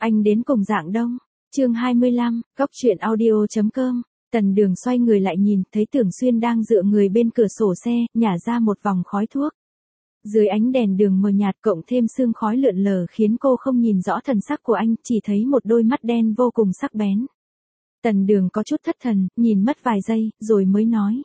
Anh đến cùng Dạng Đông. Chương 25, góc truyện audio.com. Tần Đường xoay người lại nhìn, thấy Tưởng Xuyên đang dựa người bên cửa sổ xe, nhả ra một vòng khói thuốc. Dưới ánh đèn đường mờ nhạt cộng thêm sương khói lượn lờ khiến cô không nhìn rõ thần sắc của anh, chỉ thấy một đôi mắt đen vô cùng sắc bén. Tần Đường có chút thất thần, nhìn mất vài giây, rồi mới nói.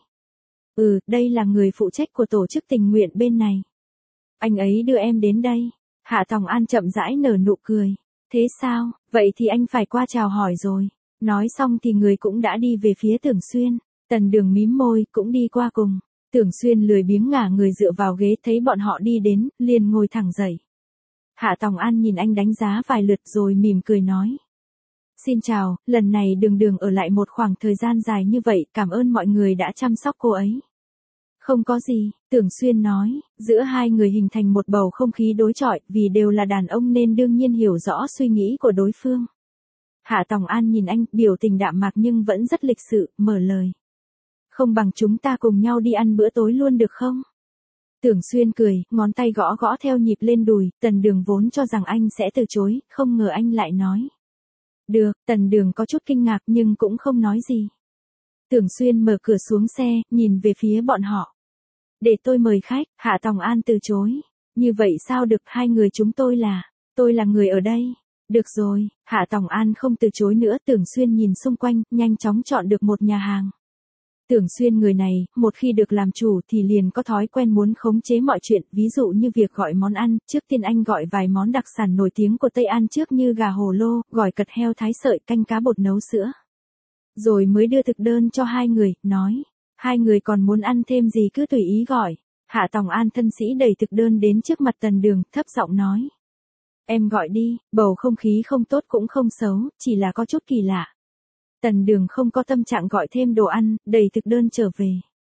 Đây là người phụ trách của tổ chức tình nguyện bên này. Anh ấy đưa em đến đây. Hạ Tòng An chậm rãi nở nụ cười. Thế sao, vậy thì anh phải qua chào hỏi rồi. Nói xong thì người cũng đã đi về phía Tưởng Xuyên. Tần Đường mím môi, cũng đi qua cùng. Tưởng Xuyên lười biếng ngả người dựa vào ghế, thấy bọn họ đi đến, liền ngồi thẳng dậy. Hạ Tòng An nhìn anh đánh giá vài lượt rồi mỉm cười nói. Xin chào, lần này Đường ở lại một khoảng thời gian dài như vậy, cảm ơn mọi người đã chăm sóc cô ấy. Không có gì, Tưởng Xuyên nói, giữa hai người hình thành một bầu không khí đối chọi, vì đều là đàn ông nên đương nhiên hiểu rõ suy nghĩ của đối phương. Hạ Tòng An nhìn anh, biểu tình đạm mạc nhưng vẫn rất lịch sự, mở lời. Không bằng chúng ta cùng nhau đi ăn bữa tối luôn được không? Tưởng Xuyên cười, ngón tay gõ gõ theo nhịp lên đùi, Tần Đường vốn cho rằng anh sẽ từ chối, không ngờ anh lại nói. Được, Tần Đường có chút kinh ngạc nhưng cũng không nói gì. Tưởng Xuyên mở cửa xuống xe, nhìn về phía bọn họ. Để tôi mời khách. Hạ Tòng An từ chối. Như vậy sao được, hai người chúng tôi là người ở đây. Được rồi, Hạ Tòng An không từ chối nữa. Tưởng Xuyên nhìn xung quanh, nhanh chóng chọn được một nhà hàng. Tưởng Xuyên người này, một khi được làm chủ thì liền có thói quen muốn khống chế mọi chuyện, ví dụ như việc gọi món ăn, trước tiên anh gọi vài món đặc sản nổi tiếng của Tây An trước như gà hồ lô, gỏi cật heo thái sợi, canh cá bột nấu sữa. Rồi mới đưa thực đơn cho hai người, nói, hai người còn muốn ăn thêm gì cứ tùy ý gọi. Hạ Tòng An thân sĩ đẩy thực đơn đến trước mặt Tần Đường, thấp giọng nói. Em gọi đi, bầu không khí không tốt cũng không xấu, chỉ là có chút kỳ lạ. Tần Đường không có tâm trạng gọi thêm đồ ăn, đẩy thực đơn trở về.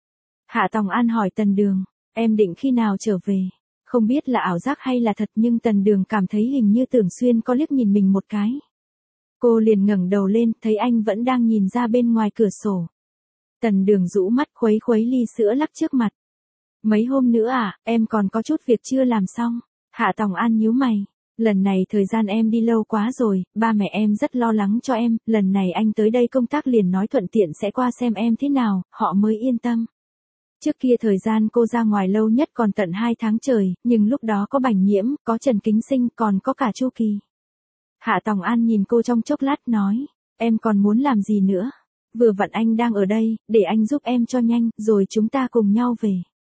Hạ Tòng An hỏi Tần Đường, em định khi nào trở về? Không biết là ảo giác hay là thật nhưng Tần Đường cảm thấy hình như Tưởng Xuyên có liếc nhìn mình một cái. Cô liền ngẩng đầu lên, thấy anh vẫn đang nhìn ra bên ngoài cửa sổ. Tần Đường rũ mắt khuấy khuấy ly sữa lắc trước mặt. Mấy hôm nữa à, em còn có chút việc chưa làm xong. Hạ Tòng An nhíu mày. Lần này thời gian em đi lâu quá rồi, ba mẹ em rất lo lắng cho em, lần này anh tới đây công tác liền nói thuận tiện sẽ qua xem em thế nào, họ mới yên tâm. Trước kia thời gian cô ra ngoài lâu nhất còn tận 2 tháng trời, nhưng lúc đó có Bành Nhiễm, có Trần Kính Sinh, còn có cả Chu Kỳ. Hạ Tòng An nhìn cô trong chốc lát nói, em còn muốn làm gì nữa? Vừa vặn anh đang ở đây, để anh giúp em cho nhanh, rồi chúng ta cùng nhau về.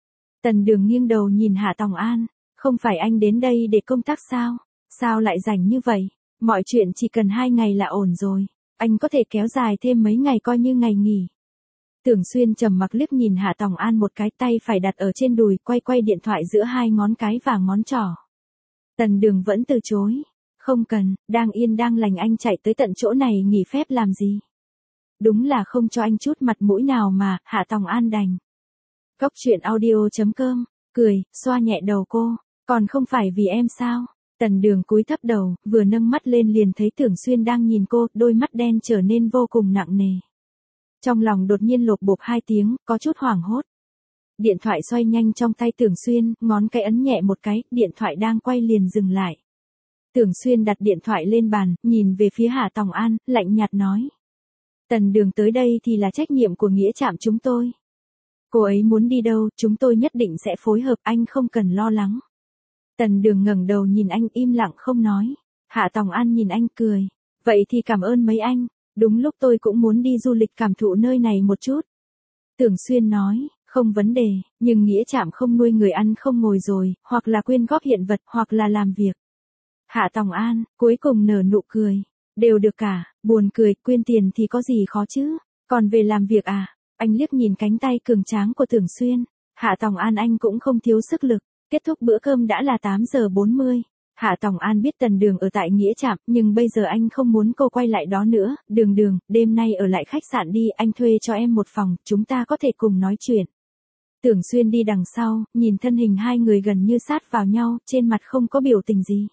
Tần Đường nghiêng đầu nhìn Hạ Tòng An, không phải anh đến đây để công tác sao? Sao lại rảnh như vậy? Mọi chuyện chỉ cần 2 ngày là ổn rồi. Anh có thể kéo dài thêm mấy ngày coi như ngày nghỉ. Tưởng Xuyên trầm mặc liếc nhìn Hạ Tòng An một cái, tay phải đặt ở trên đùi, quay điện thoại giữa hai ngón cái và ngón trỏ. Tần Đường vẫn từ chối. Không cần, đang yên đang lành anh chạy tới tận chỗ này nghỉ phép làm gì? Đúng là không cho anh chút mặt mũi nào mà, Hạ Tòng An đành. Góc truyện audio.com, cười, xoa nhẹ đầu cô, còn không phải vì em sao? Tần Đường cúi thấp đầu, vừa nâng mắt lên liền thấy Tưởng Xuyên đang nhìn cô, đôi mắt đen trở nên vô cùng nặng nề. Trong lòng đột nhiên lộp bộp 2 tiếng, có chút hoảng hốt. Điện thoại xoay nhanh trong tay Tưởng Xuyên, ngón cái ấn nhẹ một cái, điện thoại đang quay liền dừng lại. Tưởng Xuyên đặt điện thoại lên bàn, nhìn về phía Hạ Tòng An, lạnh nhạt nói. Tần Đường tới đây thì là trách nhiệm của Nghĩa Trạm chúng tôi. Cô ấy muốn đi đâu, chúng tôi nhất định sẽ phối hợp, anh không cần lo lắng. Tần Đường ngẩng đầu nhìn anh im lặng không nói. Hạ Tòng An nhìn anh cười. Vậy thì cảm ơn mấy anh, đúng lúc tôi cũng muốn đi du lịch cảm thụ nơi này một chút. Tưởng Xuyên nói, không vấn đề, nhưng Nghĩa Trạm không nuôi người ăn không ngồi rồi, hoặc là quyên góp hiện vật, hoặc là làm việc. Hạ Tòng An, cuối cùng nở nụ cười. Đều được cả, buồn cười, quyên tiền thì có gì khó chứ, còn về làm việc à? Anh liếc nhìn cánh tay cường tráng của Tưởng Xuyên. Hạ Tòng An anh cũng không thiếu sức lực. Kết thúc bữa cơm đã là 8 giờ 40. Hạ Tòng An biết Tần Đường ở tại Nghĩa Trạm, nhưng bây giờ anh không muốn cô quay lại đó nữa. Đường, đêm nay ở lại khách sạn đi, anh thuê cho em một phòng, chúng ta có thể cùng nói chuyện. Tưởng Xuyên đi đằng sau, nhìn thân hình hai người gần như sát vào nhau, trên mặt không có biểu tình gì.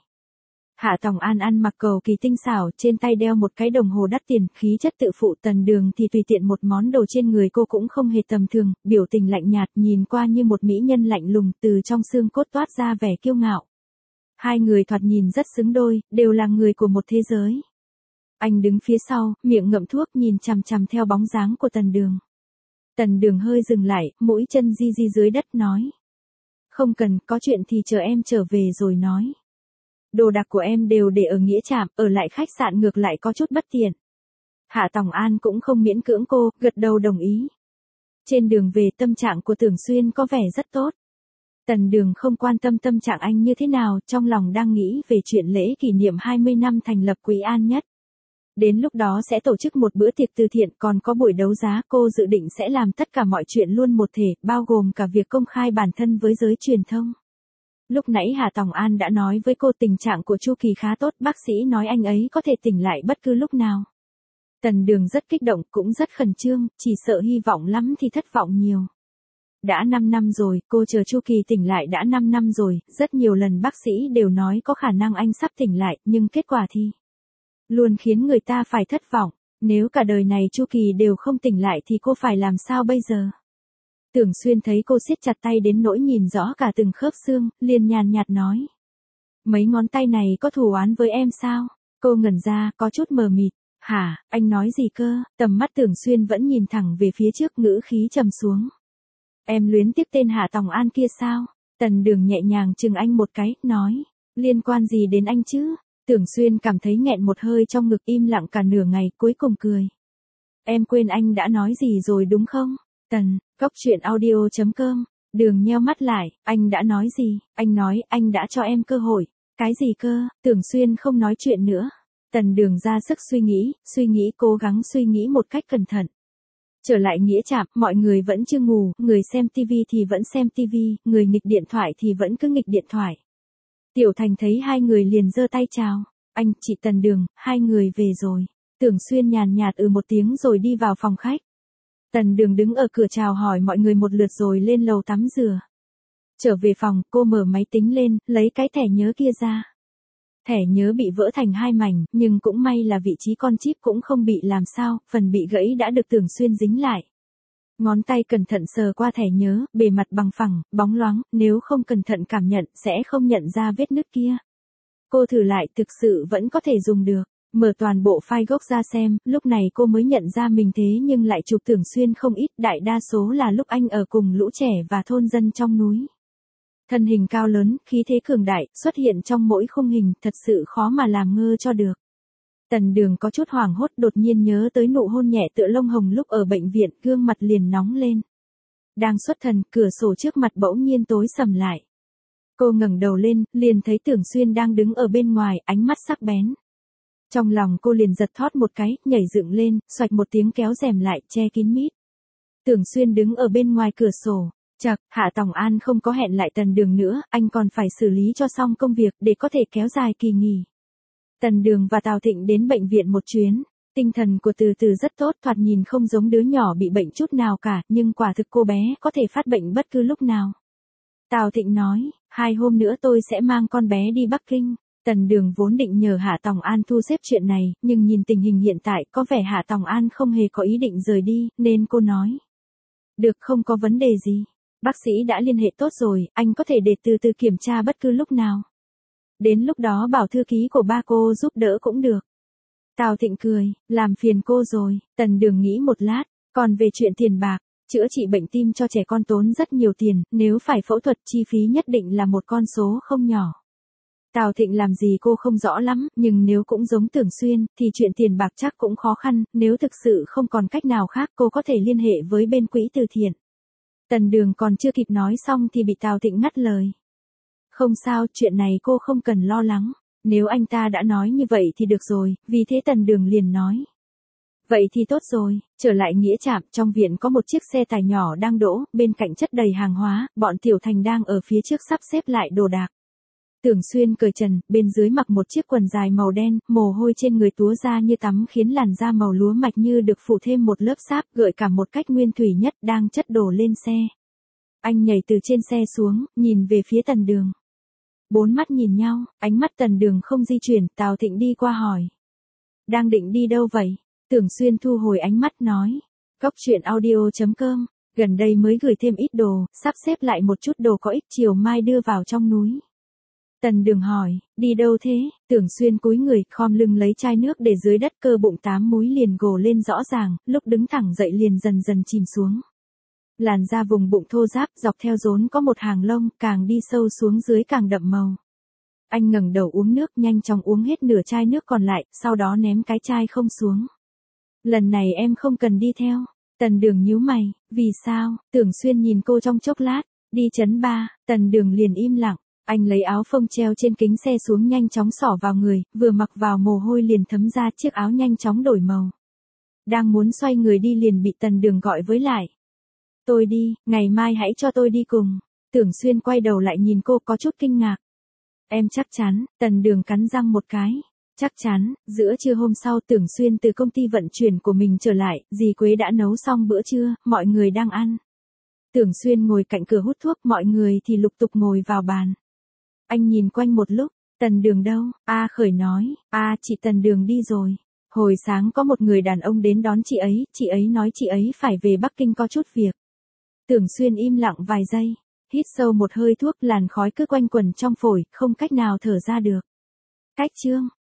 Hạ Tòng An ăn mặc cầu kỳ tinh xảo, trên tay đeo một cái đồng hồ đắt tiền, khí chất tự phụ. Tần Đường thì tùy tiện một món đồ trên người cô cũng không hề tầm thường, biểu tình lạnh nhạt, nhìn qua như một mỹ nhân lạnh lùng, từ trong xương cốt toát ra vẻ kiêu ngạo. Hai người thoạt nhìn rất xứng đôi, đều là người của một thế giới. Anh đứng phía sau, miệng ngậm thuốc nhìn chằm chằm theo bóng dáng của Tần Đường. Tần Đường hơi dừng lại, mũi chân di di dưới đất nói. Không cần, có chuyện thì chờ em trở về rồi nói. Đồ đạc của em đều để ở nghĩa trạm, ở lại khách sạn ngược lại có chút bất tiện. Hạ Tòng An cũng không miễn cưỡng cô, gật đầu đồng ý. Trên đường về tâm trạng của Tưởng Xuyên có vẻ rất tốt. Tần Đường không quan tâm tâm trạng anh như thế nào, trong lòng đang nghĩ về chuyện lễ kỷ niệm 20 năm thành lập Quý An Nhất. Đến lúc đó sẽ tổ chức một bữa tiệc từ thiện, còn có buổi đấu giá, cô dự định sẽ làm tất cả mọi chuyện luôn một thể, bao gồm cả việc công khai bản thân với giới truyền thông. Lúc nãy Hà Tòng An đã nói với cô tình trạng của Chu Kỳ khá tốt, bác sĩ nói anh ấy có thể tỉnh lại bất cứ lúc nào. Tần Đường rất kích động, cũng rất khẩn trương, chỉ sợ hy vọng lắm thì thất vọng nhiều. Đã 5 năm rồi, cô chờ Chu Kỳ tỉnh lại đã 5 năm rồi, rất nhiều lần bác sĩ đều nói có khả năng anh sắp tỉnh lại, nhưng kết quả thì luôn khiến người ta phải thất vọng. Nếu cả đời này Chu Kỳ đều không tỉnh lại thì cô phải làm sao bây giờ? Tưởng Xuyên thấy cô siết chặt tay đến nỗi nhìn rõ cả từng khớp xương, liền nhàn nhạt nói. Mấy ngón tay này có thù oán với em sao? Cô ngẩn ra, có chút mờ mịt. Hả, anh nói gì cơ? Tầm mắt Tưởng Xuyên vẫn nhìn thẳng về phía trước, ngữ khí trầm xuống. Em luyến tiếc tên Hạ Tòng An kia sao? Tần Đường nhẹ nhàng chừng anh một cái, nói. Liên quan gì đến anh chứ? Tưởng Xuyên cảm thấy nghẹn một hơi trong ngực, im lặng cả nửa ngày, cuối cùng cười. Em quên anh đã nói gì rồi đúng không? Cóc truyện audio.com. Đường nheo mắt lại, anh đã nói gì? Anh nói anh đã cho em cơ hội. Cái gì cơ? Tưởng Xuyên không nói chuyện nữa. Tần Đường ra sức suy nghĩ cố gắng suy nghĩ một cách cẩn thận. Trở lại nghĩa trạm, mọi người vẫn chưa ngủ, người xem TV thì vẫn xem TV, người nghịch điện thoại thì vẫn cứ nghịch điện thoại. Tiểu Thành thấy hai người liền giơ tay chào. Anh, chị Tần Đường, hai người về rồi. Tưởng Xuyên nhàn nhạt một tiếng rồi đi vào phòng khách. Tần Đường đứng ở cửa chào hỏi mọi người một lượt rồi lên lầu tắm rửa. Trở về phòng, cô mở máy tính lên, lấy cái thẻ nhớ kia ra. Thẻ nhớ bị vỡ thành hai mảnh, nhưng cũng may là vị trí con chip cũng không bị làm sao, phần bị gãy đã được Tưởng Xuyên dính lại. Ngón tay cẩn thận sờ qua thẻ nhớ, bề mặt bằng phẳng, bóng loáng, nếu không cẩn thận cảm nhận sẽ không nhận ra vết nứt kia. Cô thử lại, thực sự vẫn có thể dùng được. Mở toàn bộ file gốc ra xem, lúc này cô mới nhận ra mình thế nhưng lại chụp Tưởng Xuyên không ít, đại đa số là lúc anh ở cùng lũ trẻ và thôn dân trong núi. Thân hình cao lớn, khí thế cường đại, xuất hiện trong mỗi khung hình, thật sự khó mà làm ngơ cho được. Tần Đường có chút hoảng hốt, đột nhiên nhớ tới nụ hôn nhẹ tựa lông hồng lúc ở bệnh viện, gương mặt liền nóng lên. Đang xuất thần, cửa sổ trước mặt bỗng nhiên tối sầm lại. Cô ngẩng đầu lên, liền thấy Tưởng Xuyên đang đứng ở bên ngoài, ánh mắt sắc bén. Trong lòng cô liền giật thót một cái, nhảy dựng lên, xoạch một tiếng kéo rèm lại, che kín mít. Tưởng Xuyên đứng ở bên ngoài cửa sổ. Chậc, Hạ Tòng An không có hẹn lại Tần Đường nữa, anh còn phải xử lý cho xong công việc để có thể kéo dài kỳ nghỉ. Tần Đường và Tào Thịnh đến bệnh viện một chuyến. Tinh thần của Từ Từ rất tốt, thoạt nhìn không giống đứa nhỏ bị bệnh chút nào cả, nhưng quả thực cô bé có thể phát bệnh bất cứ lúc nào. Tào Thịnh nói, 2 hôm nữa tôi sẽ mang con bé đi Bắc Kinh. Tần Đường vốn định nhờ Hạ Tòng An thu xếp chuyện này, nhưng nhìn tình hình hiện tại có vẻ Hạ Tòng An không hề có ý định rời đi, nên cô nói. Được, không có vấn đề gì. Bác sĩ đã liên hệ tốt rồi, anh có thể để Từ Từ kiểm tra bất cứ lúc nào. Đến lúc đó bảo thư ký của ba cô giúp đỡ cũng được. Tào Thịnh cười, làm phiền cô rồi. Tần Đường nghĩ một lát, còn về chuyện tiền bạc, chữa trị bệnh tim cho trẻ con tốn rất nhiều tiền, nếu phải phẫu thuật chi phí nhất định là một con số không nhỏ. Tào Thịnh làm gì cô không rõ lắm, nhưng nếu cũng giống Tưởng Xuyên, thì chuyện tiền bạc chắc cũng khó khăn, nếu thực sự không còn cách nào khác cô có thể liên hệ với bên quỹ từ thiện. Tần Đường còn chưa kịp nói xong thì bị Tào Thịnh ngắt lời. Không sao, chuyện này cô không cần lo lắng. Nếu anh ta đã nói như vậy thì được rồi, vì thế Tần Đường liền nói. Vậy thì tốt rồi, trở lại nghĩa trạm, trong viện có một chiếc xe tải nhỏ đang đỗ, bên cạnh chất đầy hàng hóa, bọn Tiểu Thành đang ở phía trước sắp xếp lại đồ đạc. Tưởng Xuyên cởi trần, bên dưới mặc một chiếc quần dài màu đen, mồ hôi trên người túa ra như tắm khiến làn da màu lúa mạch như được phủ thêm một lớp sáp, gợi cảm một cách nguyên thủy nhất, đang chất đồ lên xe. Anh nhảy từ trên xe xuống, nhìn về phía Tần Đường. 4 mắt nhìn nhau, ánh mắt Tần Đường không di chuyển, Tào Thịnh đi qua hỏi. Đang định đi đâu vậy? Tưởng Xuyên thu hồi ánh mắt nói. Cóc truyện audio.com, gần đây mới gửi thêm ít đồ, sắp xếp lại một chút đồ có ích chiều mai đưa vào trong núi. Tần Đường hỏi, đi đâu thế? Tưởng Xuyên cúi người, khom lưng lấy chai nước để dưới đất, cơ bụng 8 múi liền gồ lên rõ ràng, lúc đứng thẳng dậy liền dần dần chìm xuống. Làn da vùng bụng thô ráp, dọc theo rốn có một hàng lông, càng đi sâu xuống dưới càng đậm màu. Anh ngẩng đầu uống nước, nhanh chóng uống hết nửa chai nước còn lại, sau đó ném cái chai không xuống. Lần này em không cần đi theo. Tần Đường nhíu mày, vì sao? Tưởng Xuyên nhìn cô trong chốc lát, đi chấn ba. Tần Đường liền im lặng. Anh lấy áo phông treo trên kính xe xuống, nhanh chóng xỏ vào người, vừa mặc vào mồ hôi liền thấm ra, chiếc áo nhanh chóng đổi màu. Đang muốn xoay người đi liền bị Tần Đường gọi với lại. Tôi đi, ngày mai hãy cho tôi đi cùng. Tưởng Xuyên quay đầu lại nhìn cô có chút kinh ngạc. Em chắc chắn? Tần Đường cắn răng một cái. Chắc chắn. Giữa trưa hôm sau, Tưởng Xuyên từ công ty vận chuyển của mình trở lại, dì Quế đã nấu xong bữa trưa, mọi người đang ăn. Tưởng Xuyên ngồi cạnh cửa hút thuốc, mọi người thì lục tục ngồi vào bàn. Anh nhìn quanh một lúc, Tần Đường đâu? A Khởi nói, chị Tần Đường đi rồi. Hồi sáng có một người đàn ông đến đón chị ấy nói chị ấy phải về Bắc Kinh có chút việc. Tưởng Xuyên im lặng vài giây, hít sâu một hơi thuốc, làn khói cứ quanh quẩn trong phổi, không cách nào thở ra được. Cách chương